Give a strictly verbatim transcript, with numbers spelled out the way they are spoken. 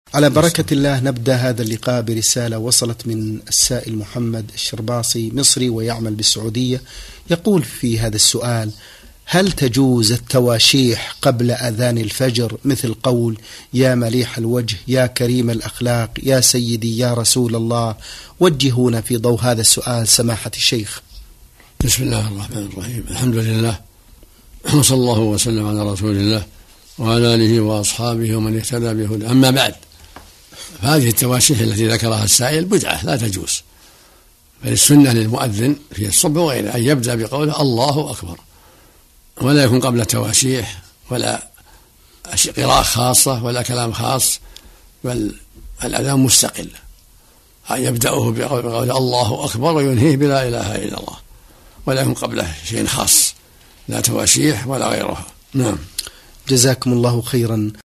على بركة الله نبدأ هذا اللقاء برسالة وصلت من السائل محمد الشرباصي، مصري ويعمل بالسعودية. يقول في هذا السؤال: هل تجوز التواشيح قبل أذان الفجر، مثل قول يا مليح الوجه، يا كريم الأخلاق، يا سيدي، يا رسول الله؟ وجهونا في ضوء هذا السؤال سماحة الشيخ. بسم الله الرحمن الرحيم، الحمد لله وصلى الله وسلم على رسول الله وعلى آله وأصحابه ومن اهتدى بهداه. أما بعد، فهذه التواشيح التي ذكرها السائل بدعة لا تجوز، بل السنة للمؤذن في الصبح وغيره أن يبدأ بقوله الله أكبر، ولا يكون قبل تواشيح ولا قراءة خاصة ولا كلام خاص، بل الأذان مستقل، أن يبدأه بقوله الله أكبر وينهيه بلا إله إلا الله، ولا يكون قبله شيء خاص، لا تواشيح ولا غيرها. نعم. جزاكم الله خيرا.